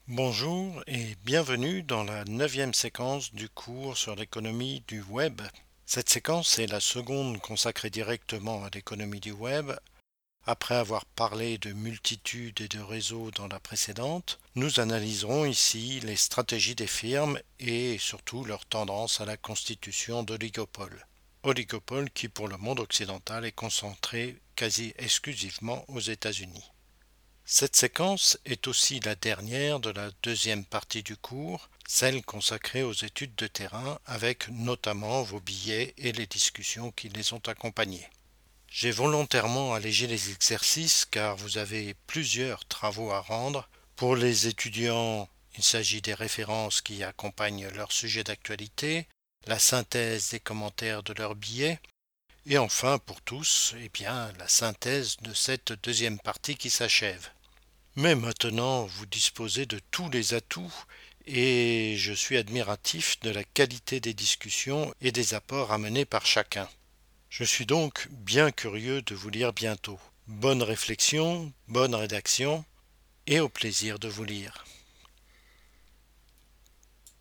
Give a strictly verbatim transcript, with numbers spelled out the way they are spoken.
Bonjour et bienvenue dans la neuvième séquence du cours sur l'économie du web. Cette séquence est la seconde consacrée directement à l'économie du web. Après avoir parlé de multitudes et de réseaux dans la précédente, nous analyserons ici les stratégies des firmes et surtout leur tendance à la constitution d'oligopoles. Oligopoles qui pour le monde occidental est concentré quasi exclusivement aux États-Unis. Cette séquence est aussi la dernière de la deuxième partie du cours, celle consacrée aux études de terrain avec notamment vos billets et les discussions qui les ont accompagnés. J'ai volontairement allégé les exercices car vous avez plusieurs travaux à rendre. Pour les étudiants, il s'agit des références qui accompagnent leur sujet d'actualité, la synthèse des commentaires de leurs billets, et enfin pour tous, eh bien, la synthèse de cette deuxième partie qui s'achève. Mais maintenant, vous disposez de tous les atouts et je suis admiratif de la qualité des discussions et des apports amenés par chacun. Je suis donc bien curieux de vous lire bientôt. Bonne réflexion, bonne rédaction et au plaisir de vous lire.